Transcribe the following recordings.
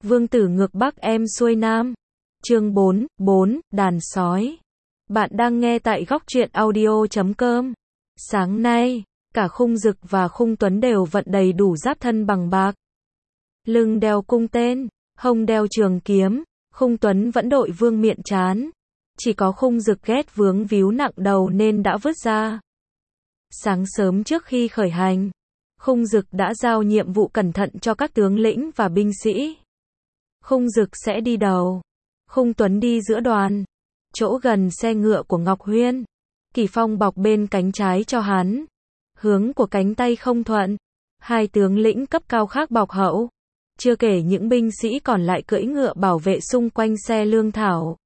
Vương tử ngược Bắc em xuôi Nam. Chương 4, đàn sói. Bạn đang nghe tại góc truyện audio.com. Sáng nay, cả Khung Dực và Khung Tuấn đều vận đầy đủ giáp thân bằng bạc. Lưng đeo cung tên, hông đeo trường kiếm, Khung Tuấn vẫn đội vương miện trán. Chỉ có Khung Dực ghét vướng víu nặng đầu nên đã vứt ra. Sáng sớm trước khi khởi hành, Khung Dực đã giao nhiệm vụ cẩn thận cho các tướng lĩnh và binh sĩ. Khung Dực sẽ đi đầu, Khung Tuấn đi giữa đoàn, chỗ gần xe ngựa của Ngọc Huyên. Kỷ Phong bọc bên cánh trái cho hắn, hướng của cánh tay không thuận. Hai tướng lĩnh cấp cao khác bọc hậu, chưa kể những binh sĩ còn lại cưỡi ngựa bảo vệ xung quanh xe lương thảo.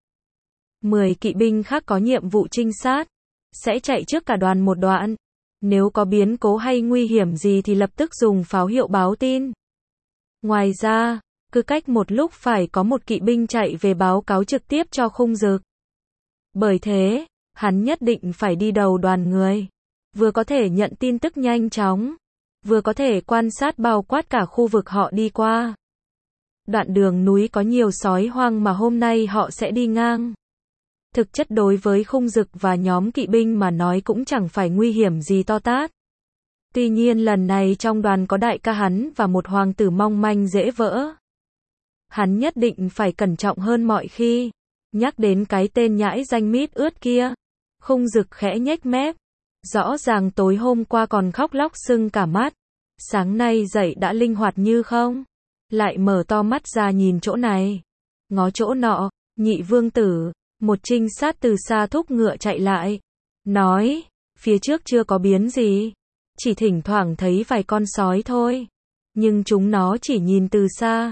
10 kỵ binh khác có nhiệm vụ trinh sát, sẽ chạy trước cả đoàn một đoạn. Nếu có biến cố hay nguy hiểm gì thì lập tức dùng pháo hiệu báo tin. Ngoài ra, cứ cách một lúc phải có một kỵ binh chạy về báo cáo trực tiếp cho Khung Dực. Bởi thế, hắn nhất định phải đi đầu đoàn người, vừa có thể nhận tin tức nhanh chóng, vừa có thể quan sát bao quát cả khu vực họ đi qua. Đoạn đường núi có nhiều sói hoang mà hôm nay họ sẽ đi ngang. Thực chất đối với Khung Dực và nhóm kỵ binh mà nói cũng chẳng phải nguy hiểm gì to tát. Tuy nhiên lần này trong đoàn có đại ca hắn và một hoàng tử mong manh dễ vỡ. Hắn nhất định phải cẩn trọng hơn mọi khi. Nhắc đến cái tên nhãi danh mít ướt kia, Khung Dực khẽ nhếch mép. Rõ ràng tối hôm qua còn khóc lóc sưng cả mắt, sáng nay dậy đã linh hoạt như không. Lại mở to mắt ra nhìn chỗ này, ngó chỗ nọ. Nhị vương tử, một trinh sát từ xa thúc ngựa chạy lại, nói, phía trước chưa có biến gì, chỉ thỉnh thoảng thấy vài con sói thôi, nhưng chúng nó chỉ nhìn từ xa.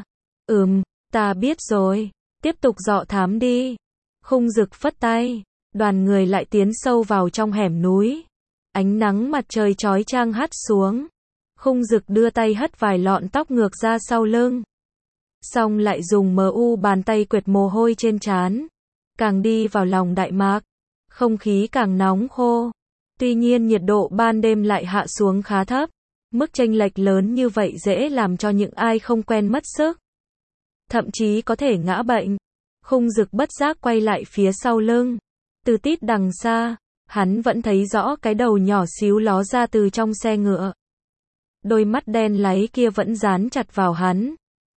Ta biết rồi, tiếp tục dọ thám đi. Khung Dực phất tay, đoàn người lại tiến sâu vào trong hẻm núi. Ánh nắng mặt trời chói chang hắt xuống. Khung Dực đưa tay hất vài lọn tóc ngược ra sau lưng, xong lại dùng bàn tay quệt mồ hôi trên trán. Càng đi vào lòng Đại Mạc, không khí càng nóng khô. Tuy nhiên nhiệt độ ban đêm lại hạ xuống khá thấp. Mức chênh lệch lớn như vậy dễ làm cho những ai không quen mất sức, thậm chí có thể ngã bệnh. Khung Dực bất giác quay lại phía sau lưng. Từ tít đằng xa, hắn vẫn thấy rõ cái đầu nhỏ xíu ló ra từ trong xe ngựa. Đôi mắt đen láy kia vẫn dán chặt vào hắn.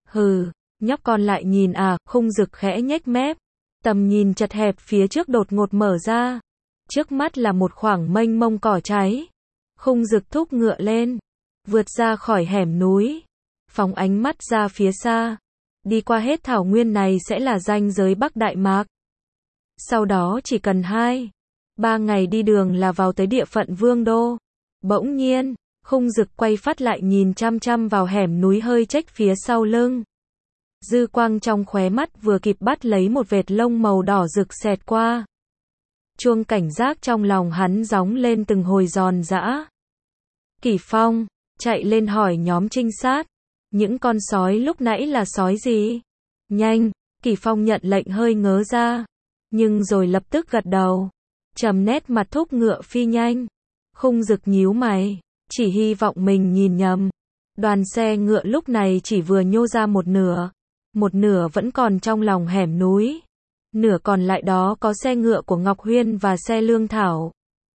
Nhóc con lại nhìn à? Khung Dực khẽ nhếch mép. Tầm nhìn chật hẹp phía trước đột ngột mở ra. Trước mắt là một khoảng mênh mông cỏ cháy. Khung Dực thúc ngựa lên, vượt ra khỏi hẻm núi, phóng ánh mắt ra phía xa. Đi qua hết thảo nguyên này sẽ là ranh giới Bắc Đại Mạc. Sau đó chỉ cần 2-3 ngày đi đường là vào tới địa phận Vương Đô. Bỗng nhiên, Khung Dực quay phát lại nhìn chăm chăm vào hẻm núi hơi chếch phía sau lưng. Dư quang trong khóe mắt vừa kịp bắt lấy một vệt lông màu đỏ rực xẹt qua. Chuông cảnh giác trong lòng hắn gióng lên từng hồi giòn giã. Kỷ Phong chạy lên hỏi nhóm trinh sát, những con sói lúc nãy là sói gì? Nhanh, Kỷ Phong nhận lệnh hơi ngớ ra, nhưng rồi lập tức gật đầu, trầm nét mặt thúc ngựa phi nhanh. Khung Dực nhíu mày, chỉ hy vọng mình nhìn nhầm. Đoàn xe ngựa lúc này chỉ vừa nhô ra một nửa vẫn còn trong lòng hẻm núi, nửa còn lại đó có xe ngựa của Ngọc Huyên và xe lương thảo.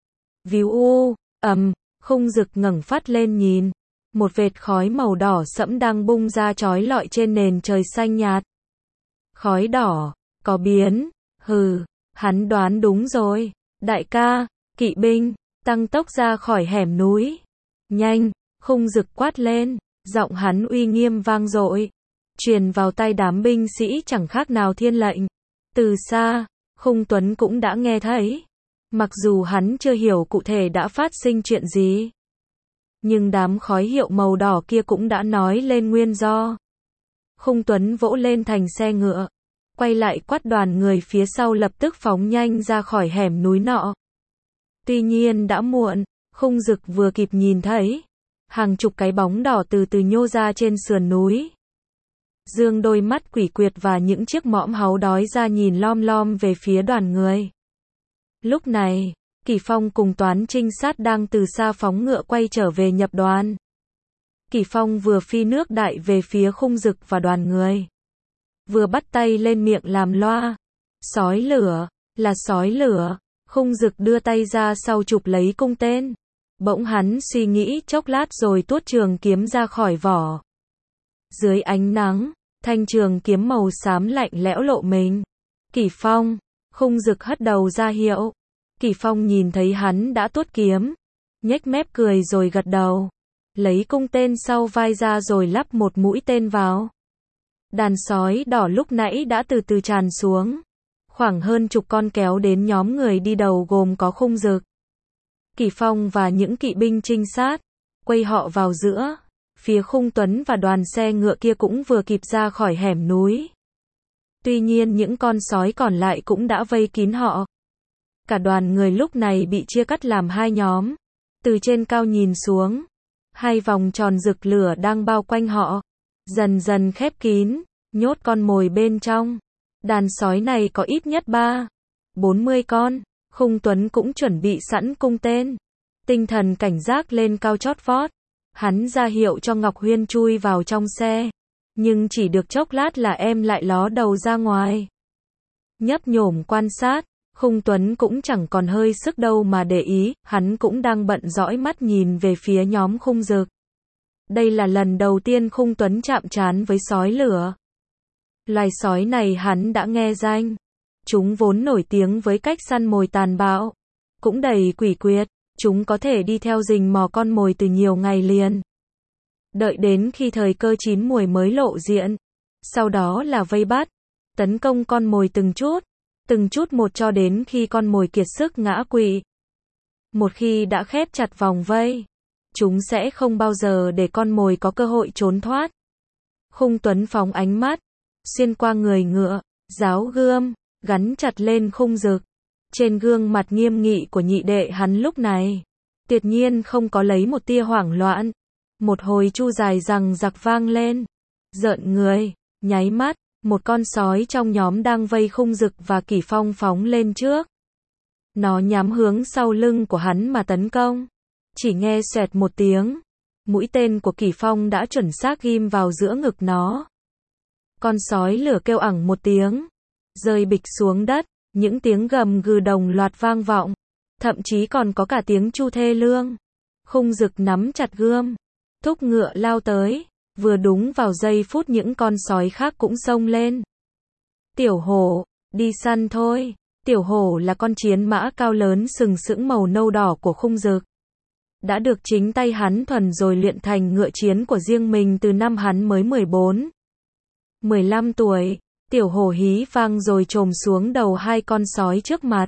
Khung Dực ngẩng phát lên nhìn, một vệt khói màu đỏ sẫm đang bung ra chói lọi trên nền trời xanh nhạt. Khói đỏ, có biến. Hắn đoán đúng rồi. Đại ca, kỵ binh, tăng tốc ra khỏi hẻm núi. Nhanh, Khung Dực quát lên, giọng hắn uy nghiêm vang dội, truyền vào tai đám binh sĩ chẳng khác nào thiên lệnh. Từ xa, Khung Tuấn cũng đã nghe thấy. Mặc dù hắn chưa hiểu cụ thể đã phát sinh chuyện gì, nhưng đám khói hiệu màu đỏ kia cũng đã nói lên nguyên do. Khung Tuấn vỗ lên thành xe ngựa, quay lại quát đoàn người phía sau lập tức phóng nhanh ra khỏi hẻm núi nọ. Tuy nhiên đã muộn, Khung Dực vừa kịp nhìn thấy hàng chục cái bóng đỏ từ từ nhô ra trên sườn núi. Dương đôi mắt quỷ quyệt và những chiếc mõm háu đói ra nhìn lom lom về phía đoàn người. Lúc này, Kỷ Phong cùng toán trinh sát đang từ xa phóng ngựa quay trở về nhập đoàn. Kỷ Phong vừa phi nước đại về phía Khung Dực và đoàn người. vừa bắt tay lên miệng làm loa. Sói lửa, là sói lửa. Khung Dực đưa tay ra sau chụp lấy cung tên. Bỗng hắn suy nghĩ chốc lát rồi tuốt trường kiếm ra khỏi vỏ. Dưới ánh nắng, thanh trường kiếm màu xám lạnh lẽo lộ mình. Kỷ Phong, Khung Dực hất đầu ra hiệu. Kỷ Phong nhìn thấy hắn đã tuốt kiếm, nhếch mép cười rồi gật đầu. Lấy cung tên sau vai ra rồi lắp một mũi tên vào. Đàn sói đỏ lúc nãy đã từ từ tràn xuống. Khoảng hơn chục con kéo đến nhóm người đi đầu gồm có Khung Dực, Kỷ Phong và những kỵ binh trinh sát, quay họ vào giữa. Phía Khung Tuấn và đoàn xe ngựa kia cũng vừa kịp ra khỏi hẻm núi. Tuy nhiên những con sói còn lại cũng đã vây kín họ. Cả đoàn người lúc này bị chia cắt làm hai nhóm. Từ trên cao nhìn xuống, hai vòng tròn rực lửa đang bao quanh họ, dần dần khép kín, nhốt con mồi bên trong. Đàn sói này có ít nhất 40 con. Khung Tuấn cũng chuẩn bị sẵn cung tên. Tinh thần cảnh giác lên cao chót vót. Hắn ra hiệu cho Ngọc Huyên chui vào trong xe. Nhưng chỉ được chốc lát là em lại ló đầu ra ngoài. Nhấp nhổm quan sát, Khung Tuấn cũng chẳng còn hơi sức đâu mà để ý, hắn cũng đang bận dõi mắt nhìn về phía nhóm Khung Dực. Đây là lần đầu tiên Khung Tuấn chạm trán với sói lửa. Loài sói này hắn đã nghe danh. Chúng vốn nổi tiếng với cách săn mồi tàn bạo, cũng đầy quỷ quyệt. Chúng có thể đi theo rình mò con mồi từ nhiều ngày liền. Đợi đến khi thời cơ chín muồi mới lộ diện. Sau đó là vây bắt, tấn công con mồi từng chút một cho đến khi con mồi kiệt sức ngã quỵ. Một khi đã khép chặt vòng vây, chúng sẽ không bao giờ để con mồi có cơ hội trốn thoát. Khung Tuấn phóng ánh mắt, xuyên qua người ngựa, giáo gươm, gắn chặt lên Khung Dực. Trên gương mặt nghiêm nghị của nhị đệ hắn lúc này, tuyệt nhiên không có lấy một tia hoảng loạn. Một hồi chu dài rằng giặc vang lên. Rợn người, nháy mắt, một con sói trong nhóm đang vây Khung Dực và Kỷ Phong phóng lên trước. Nó nhắm hướng sau lưng của hắn mà tấn công. Chỉ nghe xoẹt một tiếng, mũi tên của Kỷ Phong đã chuẩn xác ghim vào giữa ngực nó. Con sói lửa kêu ẳng một tiếng, rơi bịch xuống đất. Những tiếng gầm gừ đồng loạt vang vọng, thậm chí còn có cả tiếng chu thê lương. Khung Dực nắm chặt gươm, thúc ngựa lao tới, vừa đúng vào giây phút những con sói khác cũng xông lên. Tiểu hổ, đi săn thôi. Tiểu hổ là con chiến mã cao lớn sừng sững màu nâu đỏ của Khung Dực. Đã được chính tay hắn thuần rồi luyện thành ngựa chiến của riêng mình từ năm hắn mới 15 tuổi. Tiểu hổ hí vang rồi chồm xuống đầu hai con sói trước mặt.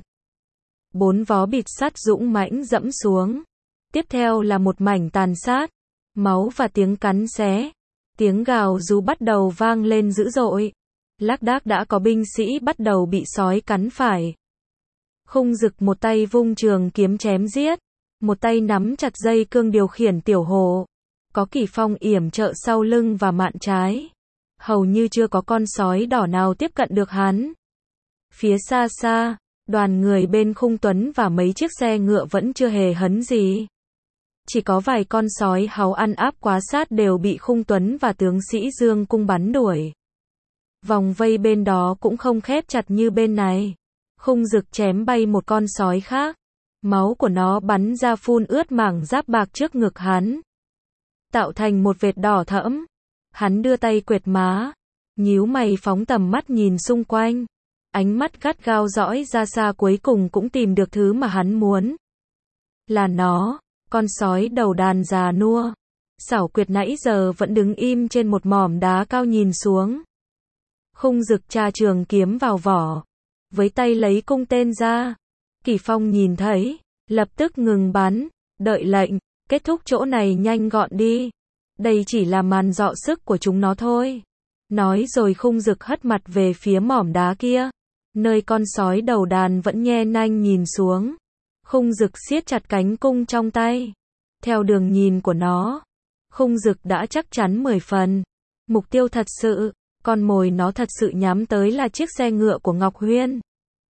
4 vó bịt sắt dũng mãnh dẫm xuống. Tiếp theo là một mảnh tàn sát, máu và tiếng cắn xé. Tiếng gào rú bắt đầu vang lên dữ dội. Lác đác đã có binh sĩ bắt đầu bị sói cắn phải. Khung Dực một tay vung trường kiếm chém giết, một tay nắm chặt dây cương điều khiển tiểu hổ. Có Kỷ Phong yểm trợ sau lưng và mạn trái. Hầu như chưa có con sói đỏ nào tiếp cận được hắn. Phía xa xa, đoàn người bên Khung Tuấn và mấy chiếc xe ngựa vẫn chưa hề hấn gì. Chỉ có vài con sói háu ăn áp quá sát đều bị Khung Tuấn và tướng sĩ Dương Cung bắn đuổi. Vòng vây bên đó cũng không khép chặt như bên này. Khung Dực chém bay một con sói khác. Máu của nó bắn ra phun ướt mảng giáp bạc trước ngực hắn, tạo thành một vệt đỏ thẫm. Hắn đưa tay quệt má, nhíu mày phóng tầm mắt nhìn xung quanh. Ánh mắt gắt gao dõi ra xa, cuối cùng cũng tìm được thứ mà hắn muốn. Là nó, con sói đầu đàn già nua. Xảo quyệt nãy giờ vẫn đứng im trên một mỏm đá cao nhìn xuống. Khung Dực tra trường kiếm vào vỏ, với tay lấy cung tên ra. Kỷ Phong nhìn thấy, lập tức ngừng bắn, đợi lệnh, kết thúc chỗ này nhanh gọn đi. Đây chỉ là màn dọ sức của chúng nó thôi. Nói rồi Khung Dực hất mặt về phía mỏm đá kia, nơi con sói đầu đàn vẫn nhe nanh nhìn xuống. Khung Dực siết chặt cánh cung trong tay. Theo đường nhìn của nó, Khung Dực đã chắc chắn 10 phần. Mục tiêu thật sự, con mồi nó thật sự nhắm tới là chiếc xe ngựa của Ngọc Huyên.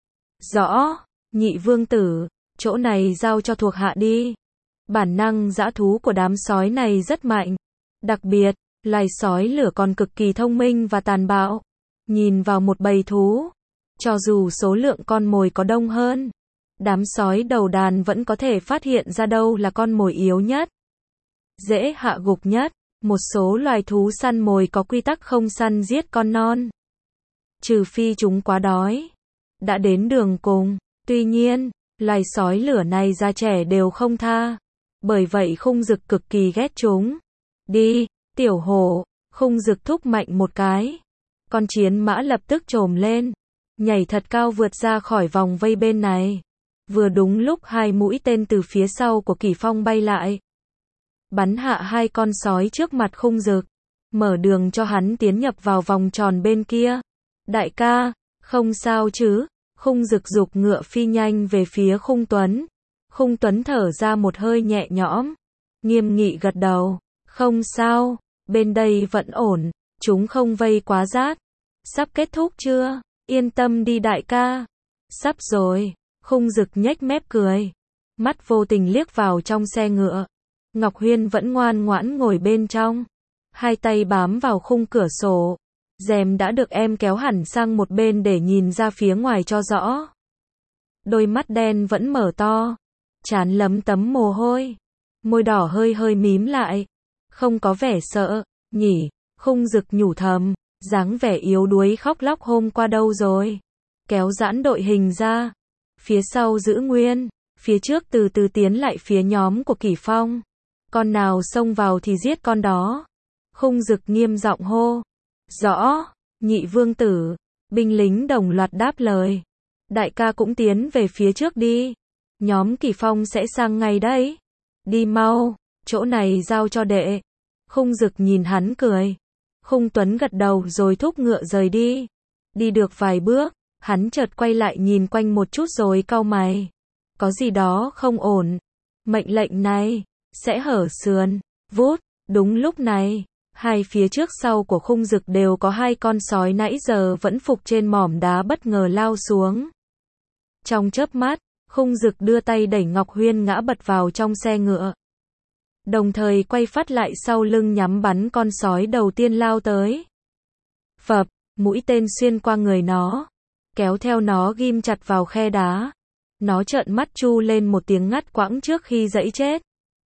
Rõ, nhị vương tử, chỗ này giao cho thuộc hạ đi. Bản năng dã thú của đám sói này rất mạnh. Đặc biệt, loài sói lửa còn cực kỳ thông minh và tàn bạo. Nhìn vào một bầy thú, cho dù số lượng con mồi có đông hơn, đám sói đầu đàn vẫn có thể phát hiện ra đâu là con mồi yếu nhất, dễ hạ gục nhất. Một số loài thú săn mồi có quy tắc không săn giết con non, trừ phi chúng quá đói, đã đến đường cùng. Tuy nhiên, loài sói lửa này già trẻ đều không tha, bởi vậy Khung Dực cực kỳ ghét chúng. Đi, tiểu hổ, Khung Dực thúc mạnh một cái. Con chiến mã lập tức trồm lên, nhảy thật cao vượt ra khỏi vòng vây bên này. Vừa đúng lúc hai mũi tên từ phía sau của Kỷ Phong bay lại, bắn hạ hai con sói trước mặt Khung Dực, mở đường cho hắn tiến nhập vào vòng tròn bên kia. Đại ca, không sao chứ? Khung Dực giục ngựa phi nhanh về phía Khung Tuấn. Khung Tuấn thở ra một hơi nhẹ nhõm, nghiêm nghị gật đầu. Không sao, bên đây vẫn ổn, chúng không vây quá rát. Sắp kết thúc chưa? Yên tâm đi đại ca. Sắp rồi. Khung Dực nhếch mép cười, mắt vô tình liếc vào trong xe ngựa. Ngọc Huyên vẫn ngoan ngoãn ngồi bên trong, hai tay bám vào khung cửa sổ. Rèm đã được em kéo hẳn sang một bên để nhìn ra phía ngoài cho rõ. Đôi mắt đen vẫn mở to, trán lấm tấm mồ hôi, môi đỏ hơi hơi mím lại. Không có vẻ sợ, nhỉ? Khung Dực nhủ thầm, dáng vẻ yếu đuối khóc lóc hôm qua đâu rồi? Kéo giãn đội hình ra, phía sau giữ nguyên, phía trước từ từ tiến lại phía nhóm của Kỷ Phong. Con nào xông vào thì giết con đó. Khung Dực nghiêm giọng hô. Rõ, nhị vương tử. Binh lính đồng loạt đáp lời. Đại ca cũng tiến về phía trước đi. Nhóm Kỷ Phong sẽ sang ngay đấy. Đi mau, chỗ này giao cho đệ. Khung Dực nhìn hắn cười. Khung Tuấn gật đầu rồi thúc ngựa rời đi. Đi được vài bước, hắn chợt quay lại nhìn quanh một chút rồi cau mày. Có gì đó không ổn. Mệnh lệnh này sẽ hở sườn. Vút, đúng lúc này, hai phía trước sau của Khung Dực đều có hai con sói nãy giờ vẫn phục trên mỏm đá bất ngờ lao xuống. Trong chớp mắt, Khung Dực đưa tay đẩy Ngọc Huyên ngã bật vào trong xe ngựa, đồng thời quay phát lại sau lưng nhắm bắn con sói đầu tiên lao tới. Phập, mũi tên xuyên qua người nó, kéo theo nó ghim chặt vào khe đá. Nó trợn mắt chu lên một tiếng ngắt quãng trước khi giãy chết.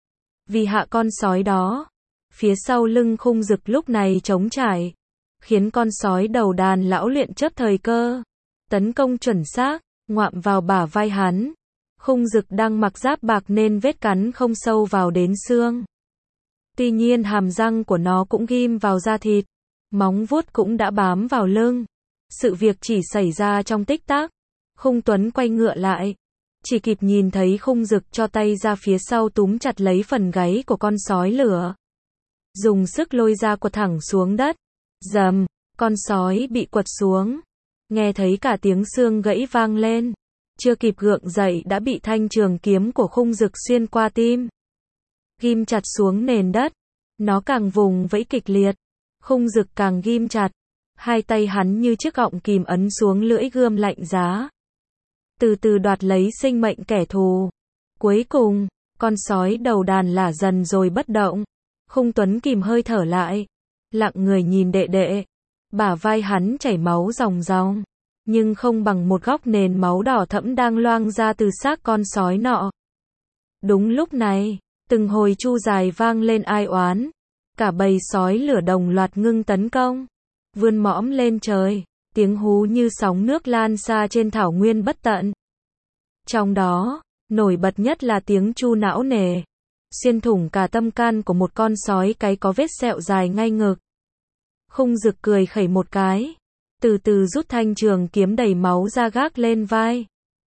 Vì hạ con sói đó, phía sau lưng Khung Dực lúc này trống trải, khiến con sói đầu đàn lão luyện chớp thời cơ, tấn công chuẩn xác, ngoạm vào bả vai hắn. Khung Dực đang mặc giáp bạc nên vết cắn không sâu vào đến xương. Tuy nhiên hàm răng của nó cũng ghim vào da thịt, móng vuốt cũng đã bám vào lưng. Sự việc chỉ xảy ra trong tích tắc. Khung Tuấn quay ngựa lại, chỉ kịp nhìn thấy Khung Dực cho tay ra phía sau túm chặt lấy phần gáy của con sói lửa, dùng sức lôi ra quật thẳng xuống đất. Rầm, con sói bị quật xuống, nghe thấy cả tiếng xương gãy vang lên. Chưa kịp gượng dậy đã bị thanh trường kiếm của Khung Dực xuyên qua tim, ghim chặt xuống nền đất. Nó càng vùng vẫy kịch liệt, Khung Dực càng ghim chặt. Hai tay hắn như chiếc gọng kìm ấn xuống lưỡi gươm lạnh giá, từ từ đoạt lấy sinh mệnh kẻ thù. Cuối cùng, con sói đầu đàn lả dần rồi bất động. Khung Tuấn kìm hơi thở lại, lặng người nhìn đệ đệ. Bả vai hắn chảy máu ròng ròng, nhưng không bằng một góc nền máu đỏ thẫm đang loang ra từ xác con sói nọ. Đúng lúc này, từng hồi chu dài vang lên ai oán. Cả bầy sói lửa đồng loạt ngưng tấn công, vươn mõm lên trời, tiếng hú như sóng nước lan xa trên thảo nguyên bất tận. Trong đó, nổi bật nhất là tiếng chu não nề, xuyên thủng cả tâm can của một con sói cái có vết sẹo dài ngay ngực. Khung Dực cười khẩy một cái, từ từ rút thanh trường kiếm đầy máu ra gác lên vai.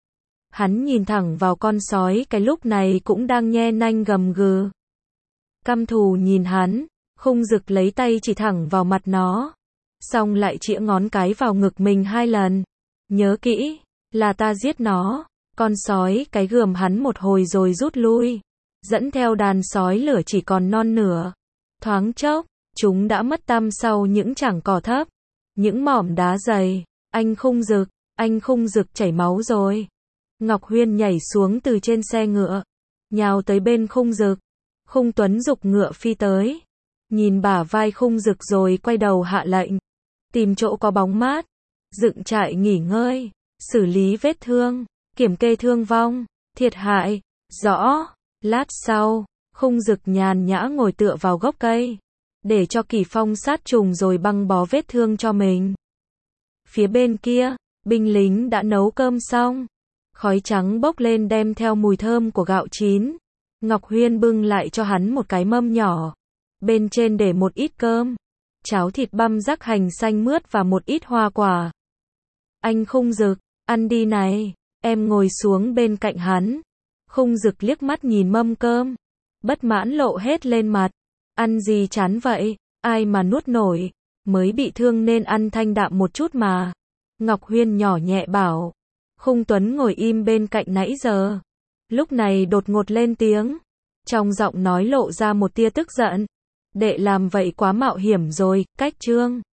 Hắn nhìn thẳng vào con sói cái lúc này cũng đang nhe nanh gầm gừ. Căm thù nhìn hắn, Khung Dực lấy tay chỉ thẳng vào mặt nó, xong lại chĩa ngón cái vào ngực mình 2 lần. Nhớ kỹ, là ta giết nó. Con sói cái gườm hắn một hồi rồi rút lui, dẫn theo đàn sói lửa chỉ còn non nửa. Thoáng chốc, chúng đã mất tăm sau những chảng cỏ thấp, những mỏm đá dày. Anh Khung Dực chảy máu rồi. Ngọc Huyên nhảy xuống từ trên xe ngựa, nhào tới bên Khung Dực. Khung Tuấn giục ngựa phi tới, nhìn bả vai Khung Dực rồi quay đầu hạ lệnh. tìm chỗ có bóng mát, dựng trại nghỉ ngơi, xử lý vết thương, kiểm kê thương vong, thiệt hại. Rõ. Lát sau, Khung Dực nhàn nhã ngồi tựa vào gốc cây, để cho Kỳ Phong sát trùng rồi băng bó vết thương cho mình. Phía bên kia, binh lính đã nấu cơm xong, khói trắng bốc lên đem theo mùi thơm của gạo chín. Ngọc Huyên bưng lại cho hắn một cái mâm nhỏ, bên trên để một ít cơm, cháo thịt băm rắc hành xanh mướt và một ít hoa quả. Anh Khung Dực, ăn đi này, em ngồi xuống bên cạnh hắn. Khung Dực liếc mắt nhìn mâm cơm, bất mãn lộ hết lên mặt. Ăn gì chán vậy, ai mà nuốt nổi, mới bị thương nên ăn thanh đạm một chút mà. Ngọc Huyên nhỏ nhẹ bảo. Khung Tuấn ngồi im bên cạnh nãy giờ, lúc này đột ngột lên tiếng, trong giọng nói lộ ra một tia tức giận. Đệ làm vậy quá mạo hiểm rồi, cách Trương